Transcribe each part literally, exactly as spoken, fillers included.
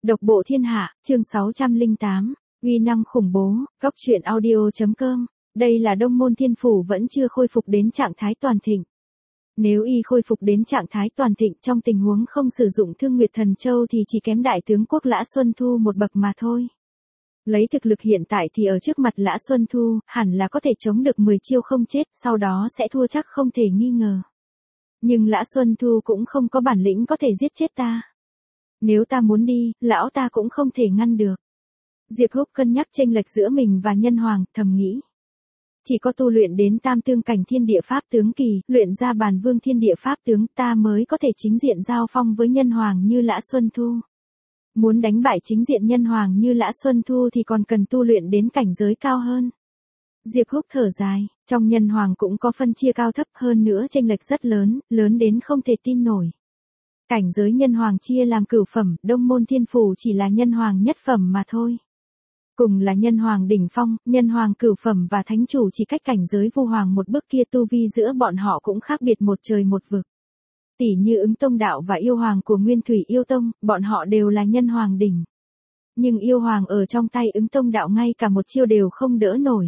Độc bộ thiên hạ, chương sáu trăm lẻ tám, uy năng khủng bố, góc truyện audio.com. Đây là Đông Môn Thiên Phủ vẫn chưa khôi phục đến trạng thái toàn thịnh. Nếu y khôi phục đến trạng thái toàn thịnh trong tình huống không sử dụng Thương Nguyệt Thần Châu thì chỉ kém đại tướng quốc Lã Xuân Thu một bậc mà thôi. Lấy thực lực hiện tại thì ở trước mặt Lã Xuân Thu, hẳn là có thể chống được mười chiêu không chết, sau đó sẽ thua chắc không thể nghi ngờ. Nhưng Lã Xuân Thu cũng không có bản lĩnh có thể giết chết ta. Nếu ta muốn đi, lão ta cũng không thể ngăn được. Diệp Húc cân nhắc chênh lệch giữa mình và Nhân Hoàng, thầm nghĩ. Chỉ có tu luyện đến tam tương cảnh thiên địa pháp tướng kỳ, luyện ra bàn vương thiên địa pháp tướng, ta mới có thể chính diện giao phong với Nhân Hoàng như Lã Xuân Thu. Muốn đánh bại chính diện Nhân Hoàng như Lã Xuân Thu thì còn cần tu luyện đến cảnh giới cao hơn. Diệp Húc thở dài, trong Nhân Hoàng cũng có phân chia cao thấp, hơn nữa chênh lệch rất lớn, lớn đến không thể tin nổi. Cảnh giới Nhân Hoàng chia làm cửu phẩm, Đông Môn Thiên Phủ chỉ là Nhân Hoàng nhất phẩm mà thôi. Cùng là Nhân Hoàng đỉnh phong, Nhân Hoàng cửu phẩm và Thánh Chủ chỉ cách cảnh giới Vu Hoàng một bước kia, tu vi giữa bọn họ cũng khác biệt một trời một vực. Tỷ như Ứng Tông Đạo và Yêu Hoàng của Nguyên Thủy Yêu Tông, bọn họ đều là Nhân Hoàng đỉnh. Nhưng Yêu Hoàng ở trong tay Ứng Tông Đạo ngay cả một chiêu đều không đỡ nổi.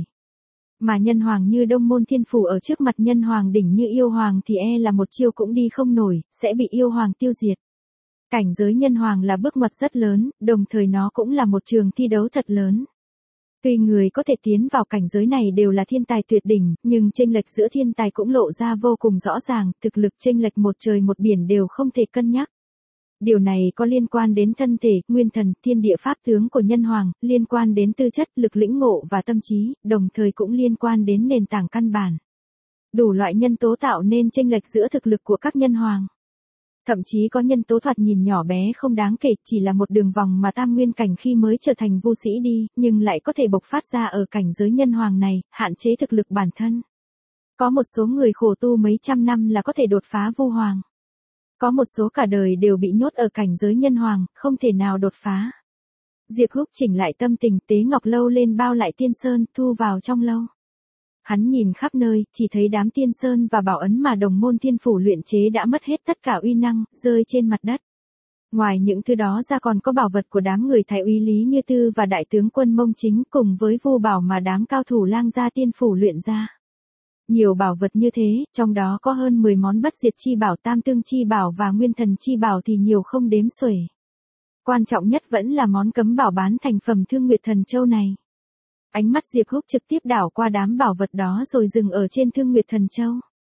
Mà Nhân Hoàng như Đông Môn Thiên Phủ ở trước mặt Nhân Hoàng đỉnh như Yêu Hoàng thì e là một chiêu cũng đi không nổi, sẽ bị Yêu Hoàng tiêu diệt. Cảnh giới Nhân Hoàng là bước ngoặt rất lớn, đồng thời nó cũng là một trường thi đấu thật lớn. Tuy người có thể tiến vào cảnh giới này đều là thiên tài tuyệt đỉnh, nhưng chênh lệch giữa thiên tài cũng lộ ra vô cùng rõ ràng, thực lực chênh lệch một trời một biển đều không thể cân nhắc. Điều này có liên quan đến thân thể, nguyên thần, thiên địa pháp tướng của Nhân Hoàng, liên quan đến tư chất, lực lĩnh ngộ và tâm trí, đồng thời cũng liên quan đến nền tảng căn bản. Đủ loại nhân tố tạo nên chênh lệch giữa thực lực của các Nhân Hoàng. Thậm chí có nhân tố thoạt nhìn nhỏ bé không đáng kể, chỉ là một đường vòng mà tam nguyên cảnh khi mới trở thành vu sĩ đi, nhưng lại có thể bộc phát ra ở cảnh giới Nhân Hoàng này, hạn chế thực lực bản thân. Có một số người khổ tu mấy trăm năm là có thể đột phá Vu Hoàng. Có một số cả đời đều bị nhốt ở cảnh giới Nhân Hoàng, không thể nào đột phá. Diệp Húc chỉnh lại tâm tình, tế ngọc lâu lên bao lại tiên sơn, thu vào trong lâu. Hắn nhìn khắp nơi, chỉ thấy đám tiên sơn và bảo ấn mà Đồng Môn Thiên Phủ luyện chế đã mất hết tất cả uy năng, rơi trên mặt đất. Ngoài những thứ đó ra còn có bảo vật của đám người thái úy Lý Như Tư và đại tướng quân Mông Chính cùng với vu bảo mà đám cao thủ Lang Gia Tiên Phủ luyện ra. Nhiều bảo vật như thế, trong đó có hơn mười món bất diệt chi bảo, tam tương chi bảo và nguyên thần chi bảo thì nhiều không đếm xuể. Quan trọng nhất vẫn là món cấm bảo bán thành phẩm Thương Nguyệt Thần Châu này. Ánh mắt Diệp Húc trực tiếp đảo qua đám bảo vật đó rồi dừng ở trên Thương Nguyệt Thần Châu.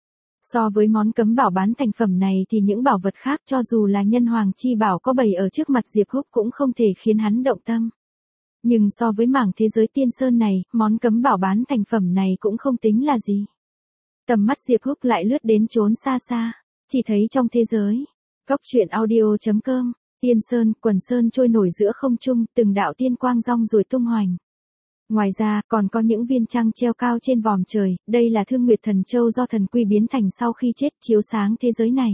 So với món cấm bảo bán thành phẩm này thì những bảo vật khác cho dù là Nhân Hoàng chi bảo có bày ở trước mặt Diệp Húc cũng không thể khiến hắn động tâm. Nhưng so với mảng thế giới tiên sơn này, món cấm bảo bán thành phẩm này cũng không tính là gì. Tầm mắt Diệp Húc lại lướt đến chốn xa xa, chỉ thấy trong thế giới. Góc truyện audio.com, tiên sơn, quần sơn trôi nổi giữa không trung, từng đạo tiên quang rong ruổi tung hoành. Ngoài ra, còn có những viên trăng treo cao trên vòm trời, đây là Thương Nguyệt Thần Châu do thần quy biến thành sau khi chết, chiếu sáng thế giới này.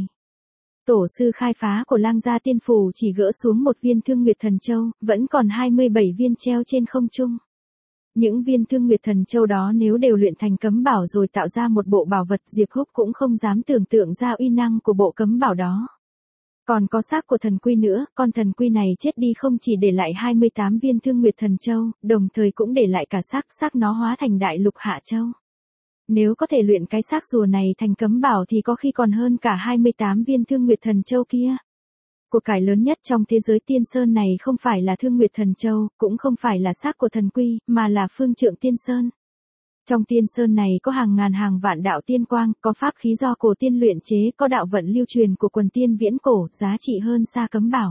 Tổ sư khai phá của Lang Gia Tiên Phủ chỉ gỡ xuống một viên Thương Nguyệt Thần Châu, vẫn còn hai mươi bảy viên treo trên không trung. Những viên Thương Nguyệt Thần Châu đó nếu đều luyện thành cấm bảo rồi tạo ra một bộ bảo vật, Diệp Húc cũng không dám tưởng tượng ra uy năng của bộ cấm bảo đó. Còn có xác của thần quy nữa, con thần quy này chết đi không chỉ để lại hai mươi tám viên Thương Nguyệt Thần Châu, đồng thời cũng để lại cả xác, xác nó hóa thành đại lục Hạ Châu. Nếu có thể luyện cái xác rùa này thành cấm bảo thì có khi còn hơn cả hai mươi tám viên Thương Nguyệt Thần Châu kia. Của cải lớn nhất trong thế giới tiên sơn này không phải là Thương Nguyệt Thần Châu, cũng không phải là xác của thần quy, mà là phương trượng tiên sơn. Trong tiên sơn này có hàng ngàn hàng vạn đạo tiên quang, có pháp khí do cổ tiên luyện chế, có đạo vận lưu truyền của quần tiên viễn cổ, giá trị hơn xa cấm bảo.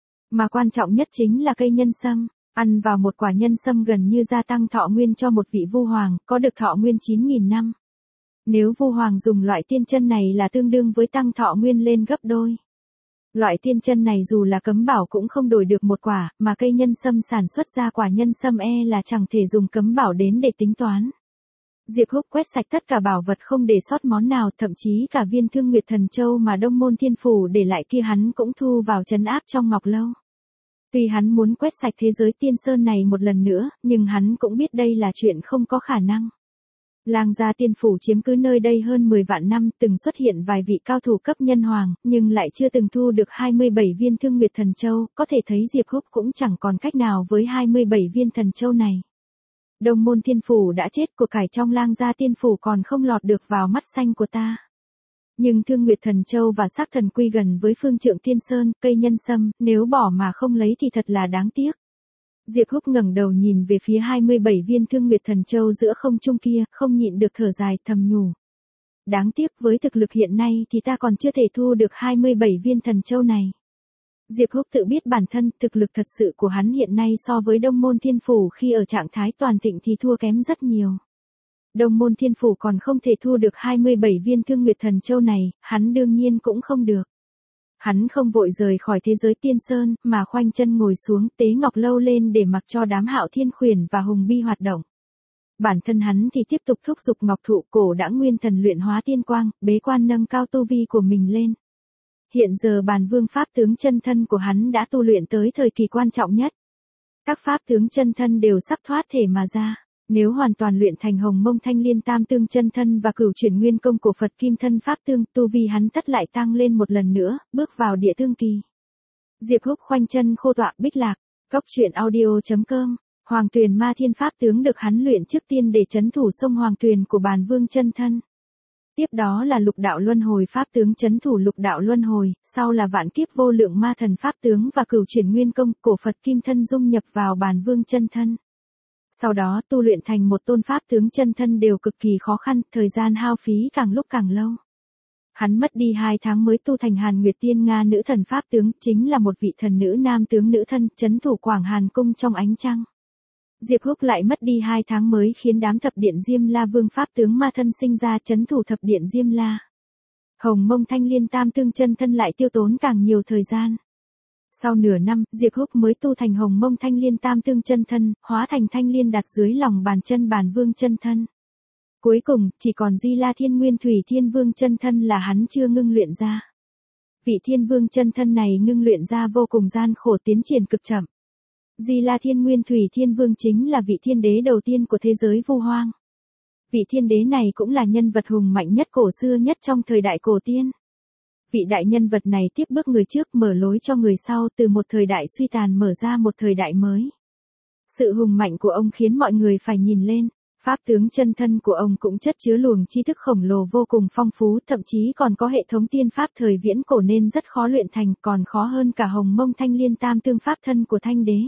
Mà quan trọng nhất chính là cây nhân sâm, ăn vào một quả nhân sâm gần như gia tăng thọ nguyên cho một vị vu hoàng, có được thọ nguyên chín nghìn năm. Nếu vu hoàng dùng loại tiên chân này là tương đương với tăng thọ nguyên lên gấp đôi. Loại tiên chân này dù là cấm bảo cũng không đổi được một quả, mà cây nhân sâm sản xuất ra quả nhân sâm e là chẳng thể dùng cấm bảo đến để tính toán. Diệp Húc quét sạch tất cả bảo vật không để sót món nào, thậm chí cả viên Thương Nguyệt Thần Châu mà Đông Môn Thiên Phủ để lại kia hắn cũng thu vào trấn áp trong ngọc lâu. Tuy hắn muốn quét sạch thế giới tiên sơn này một lần nữa, nhưng hắn cũng biết đây là chuyện không có khả năng. Lang gia tiên phủ chiếm cứ nơi đây hơn mười vạn năm, từng xuất hiện vài vị cao thủ cấp nhân hoàng, nhưng lại chưa từng thu được hai mươi bảy viên Thương Nguyệt Thần Châu, có thể thấy Diệp Húc cũng chẳng còn cách nào với hai mươi bảy viên thần châu này. Đông môn thiên phủ đã chết, của cải trong Lang gia tiên phủ còn không lọt được vào mắt xanh của ta. Nhưng Thương Nguyệt Thần Châu và Sắc Thần Quy gần với Phương Trượng Tiên Sơn, cây nhân sâm, nếu bỏ mà không lấy thì thật là đáng tiếc. Diệp Húc ngẩng đầu nhìn về phía hai mươi bảy viên Thương Nguyệt Thần Châu giữa không trung kia, không nhịn được thở dài thầm nhủ. Đáng tiếc, với thực lực hiện nay thì ta còn chưa thể thu được hai mươi bảy viên thần châu này. Diệp Húc tự biết bản thân, thực lực thật sự của hắn hiện nay so với Đông môn thiên phủ khi ở trạng thái toàn thịnh thì thua kém rất nhiều. Đông môn thiên phủ còn không thể thu được hai mươi bảy viên Thương Nguyệt Thần Châu này, hắn đương nhiên cũng không được. Hắn không vội rời khỏi thế giới tiên sơn, mà khoanh chân ngồi xuống, tế ngọc lâu lên để mặc cho đám Hạo Thiên Khuyển và Hùng Bi hoạt động. Bản thân hắn thì tiếp tục thúc giục ngọc thụ cổ đãng nguyên thần luyện hóa tiên quang, bế quan nâng cao tu vi của mình lên. Hiện giờ bàn vương pháp tướng chân thân của hắn đã tu luyện tới thời kỳ quan trọng nhất. Các pháp tướng chân thân đều sắp thoát thể mà ra. Nếu hoàn toàn luyện thành Hồng Mông Thanh Liên Tam Tương chân thân và Cửu Chuyển Nguyên Công của Phật Kim Thân Pháp Tương, tu vi hắn tất lại tăng lên một lần nữa, bước vào địa tương kỳ. Diệp Húc khoanh chân khô tọa bích lạc, góc truyện audio chấm com. Hoàng Tuyền Ma Thiên Pháp Tướng được hắn luyện trước tiên để trấn thủ sông Hoàng Tuyền của bàn vương chân thân. Tiếp đó là Lục Đạo Luân Hồi Pháp Tướng trấn thủ Lục Đạo Luân Hồi, sau là Vạn Kiếp Vô Lượng Ma Thần Pháp Tướng và Cửu Chuyển Nguyên Công của Phật Kim Thân dung nhập vào bàn vương chân thân. Sau đó tu luyện thành một tôn pháp tướng chân thân đều cực kỳ khó khăn, thời gian hao phí càng lúc càng lâu. Hắn mất đi hai tháng mới tu thành Hàn Nguyệt Tiên Nga nữ thần pháp tướng, chính là một vị thần nữ nam tướng nữ thân, trấn thủ Quảng Hàn Cung trong ánh trăng. Diệp Húc lại mất đi hai tháng mới khiến đám thập điện Diêm La Vương pháp tướng ma thân sinh ra trấn thủ thập điện Diêm La. Hồng Mông Thanh Liên Tam Tương chân thân lại tiêu tốn càng nhiều thời gian. Sau nửa năm, Diệp Húc mới tu thành Hồng Mông Thanh Liên Tam Tương chân thân, hóa thành thanh liên đặt dưới lòng bàn chân bàn vương chân thân. Cuối cùng, chỉ còn Di La Thiên Nguyên Thủy Thiên Vương chân thân là hắn chưa ngưng luyện ra. Vị Thiên Vương chân thân này ngưng luyện ra vô cùng gian khổ, tiến triển cực chậm. Di La Thiên Nguyên Thủy Thiên Vương chính là vị thiên đế đầu tiên của thế giới Vu Hoang. Vị thiên đế này cũng là nhân vật hùng mạnh nhất cổ xưa nhất trong thời đại cổ tiên. Vị đại nhân vật này tiếp bước người trước, mở lối cho người sau, từ một thời đại suy tàn mở ra một thời đại mới. Sự hùng mạnh của ông khiến mọi người phải nhìn lên. Pháp tướng chân thân của ông cũng chất chứa luồng tri thức khổng lồ vô cùng phong phú, thậm chí còn có hệ thống tiên pháp thời viễn cổ nên rất khó luyện thành, còn khó hơn cả Hồng Mông Thanh Liên Tam Tương pháp thân của Thanh Đế.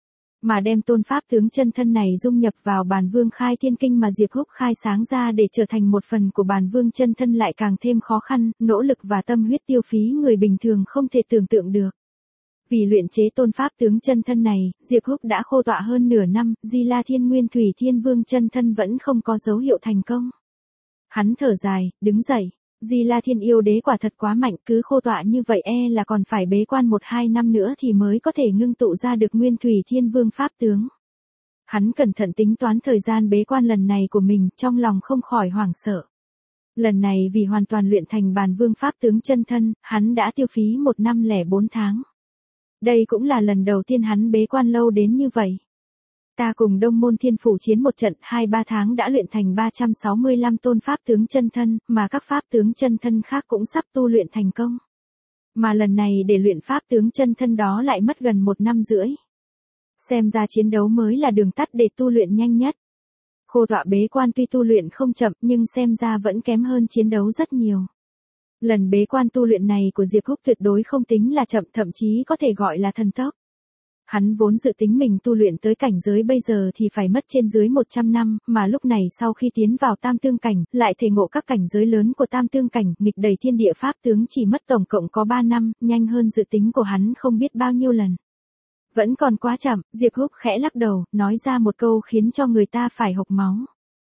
Mà đem tôn pháp tướng chân thân này dung nhập vào bàn vương khai thiên kinh mà Diệp Húc khai sáng ra để trở thành một phần của bàn vương chân thân lại càng thêm khó khăn, nỗ lực và tâm huyết tiêu phí người bình thường không thể tưởng tượng được. Vì luyện chế tôn pháp tướng chân thân này, Diệp Húc đã khô tọa hơn nửa năm, Di La Thiên Nguyên Thủy Thiên Vương chân thân vẫn không có dấu hiệu thành công. Hắn thở dài, đứng dậy. Di La Thiên yêu đế quả thật quá mạnh, cứ khô tọa như vậy e là còn phải bế quan một hai năm nữa thì mới có thể ngưng tụ ra được Nguyên Thủy Thiên Vương pháp tướng. Hắn cẩn thận tính toán thời gian bế quan lần này của mình, trong lòng không khỏi hoảng sợ. Lần này vì hoàn toàn luyện thành bàn vương pháp tướng chân thân, hắn đã tiêu phí một năm lẻ bốn tháng. Đây cũng là lần đầu tiên hắn bế quan lâu đến như vậy. Ta cùng Đông môn thiên phủ chiến một trận, hai ba tháng đã luyện thành ba trăm sáu mươi lăm tôn pháp tướng chân thân, mà các pháp tướng chân thân khác cũng sắp tu luyện thành công. Mà lần này để luyện pháp tướng chân thân đó lại mất gần một năm rưỡi. Xem ra chiến đấu mới là đường tắt để tu luyện nhanh nhất. Khô tọa bế quan tuy tu luyện không chậm nhưng xem ra vẫn kém hơn chiến đấu rất nhiều. Lần bế quan tu luyện này của Diệp Húc tuyệt đối không tính là chậm, thậm chí có thể gọi là thần tốc. Hắn vốn dự tính mình tu luyện tới cảnh giới bây giờ thì phải mất trên dưới một trăm năm, mà lúc này sau khi tiến vào tam tương cảnh, lại thể ngộ các cảnh giới lớn của tam tương cảnh, nghịch đầy thiên địa pháp tướng chỉ mất tổng cộng có ba năm, nhanh hơn dự tính của hắn không biết bao nhiêu lần. Vẫn còn quá chậm, Diệp Húc khẽ lắc đầu, nói ra một câu khiến cho người ta phải hộc máu.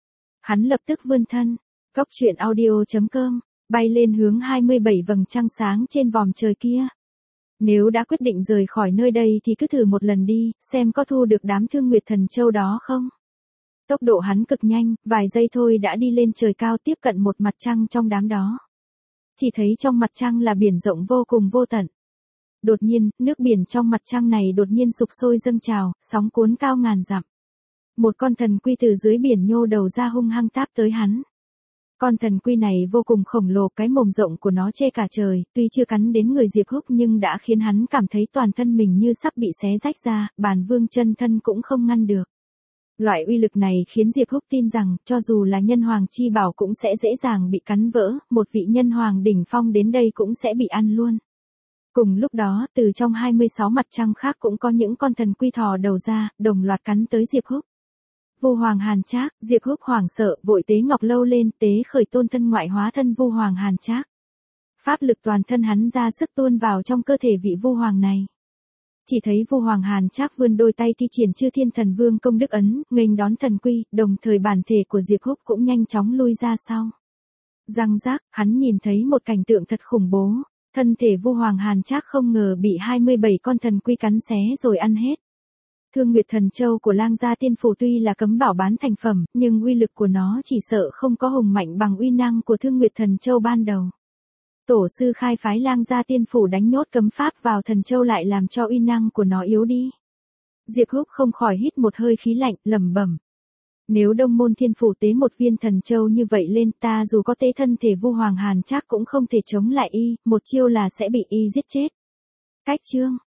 Hắn lập tức vươn thân, góc truyện audio chấm com, bay lên hướng hai mươi bảy vầng trăng sáng trên vòm trời kia. Nếu đã quyết định rời khỏi nơi đây thì cứ thử một lần đi, xem có thu được đám Thương Nguyệt Thần Châu đó không. Tốc độ hắn cực nhanh, vài giây thôi đã đi lên trời cao tiếp cận một mặt trăng trong đám đó. Chỉ thấy trong mặt trăng là biển rộng vô cùng vô tận. Đột nhiên, nước biển trong mặt trăng này đột nhiên sục sôi dâng trào, sóng cuốn cao ngàn dặm. Một con thần quy từ dưới biển nhô đầu ra hung hăng táp tới hắn. Con thần quy này vô cùng khổng lồ, cái mồm rộng của nó che cả trời, tuy chưa cắn đến người Diệp Húc nhưng đã khiến hắn cảm thấy toàn thân mình như sắp bị xé rách ra, Bàn Vương chân thân cũng không ngăn được. Loại uy lực này khiến Diệp Húc tin rằng, cho dù là nhân hoàng chi bảo cũng sẽ dễ dàng bị cắn vỡ, một vị nhân hoàng đỉnh phong đến đây cũng sẽ bị ăn luôn. Cùng lúc đó, từ trong hai mươi sáu mặt trăng khác cũng có những con thần quy thò đầu ra, đồng loạt cắn tới Diệp Húc. Vu Hoàng Hàn Trác, Diệp Húc hoảng sợ, vội tế ngọc lâu lên, tế khởi tôn thân ngoại hóa thân Vu Hoàng Hàn Trác. Pháp lực toàn thân hắn ra sức tuôn vào trong cơ thể vị Vu Hoàng này. Chỉ thấy Vu Hoàng Hàn Trác vươn đôi tay thi triển Chư Thiên Thần Vương công đức ấn, nghênh đón thần quy, đồng thời bản thể của Diệp Húc cũng nhanh chóng lui ra sau. Răng rác, hắn nhìn thấy một cảnh tượng thật khủng bố, thân thể Vu Hoàng Hàn Trác không ngờ bị hai mươi bảy con thần quy cắn xé rồi ăn hết. Thương Nguyệt Thần Châu của Lang Gia Tiên Phủ tuy là cấm bảo bán thành phẩm, nhưng uy lực của nó chỉ sợ không có hùng mạnh bằng uy năng của Thương Nguyệt Thần Châu ban đầu. Tổ sư khai phái Lang Gia Tiên Phủ đánh nhốt cấm pháp vào Thần Châu lại làm cho uy năng của nó yếu đi. Diệp Húc không khỏi hít một hơi khí lạnh, lẩm bẩm. Nếu Đông Môn Thiên Phủ tế một viên Thần Châu như vậy lên, ta dù có tế thân thể Vu Hoàng Hàn Trác cũng không thể chống lại y, một chiêu là sẽ bị y giết chết. Cách chương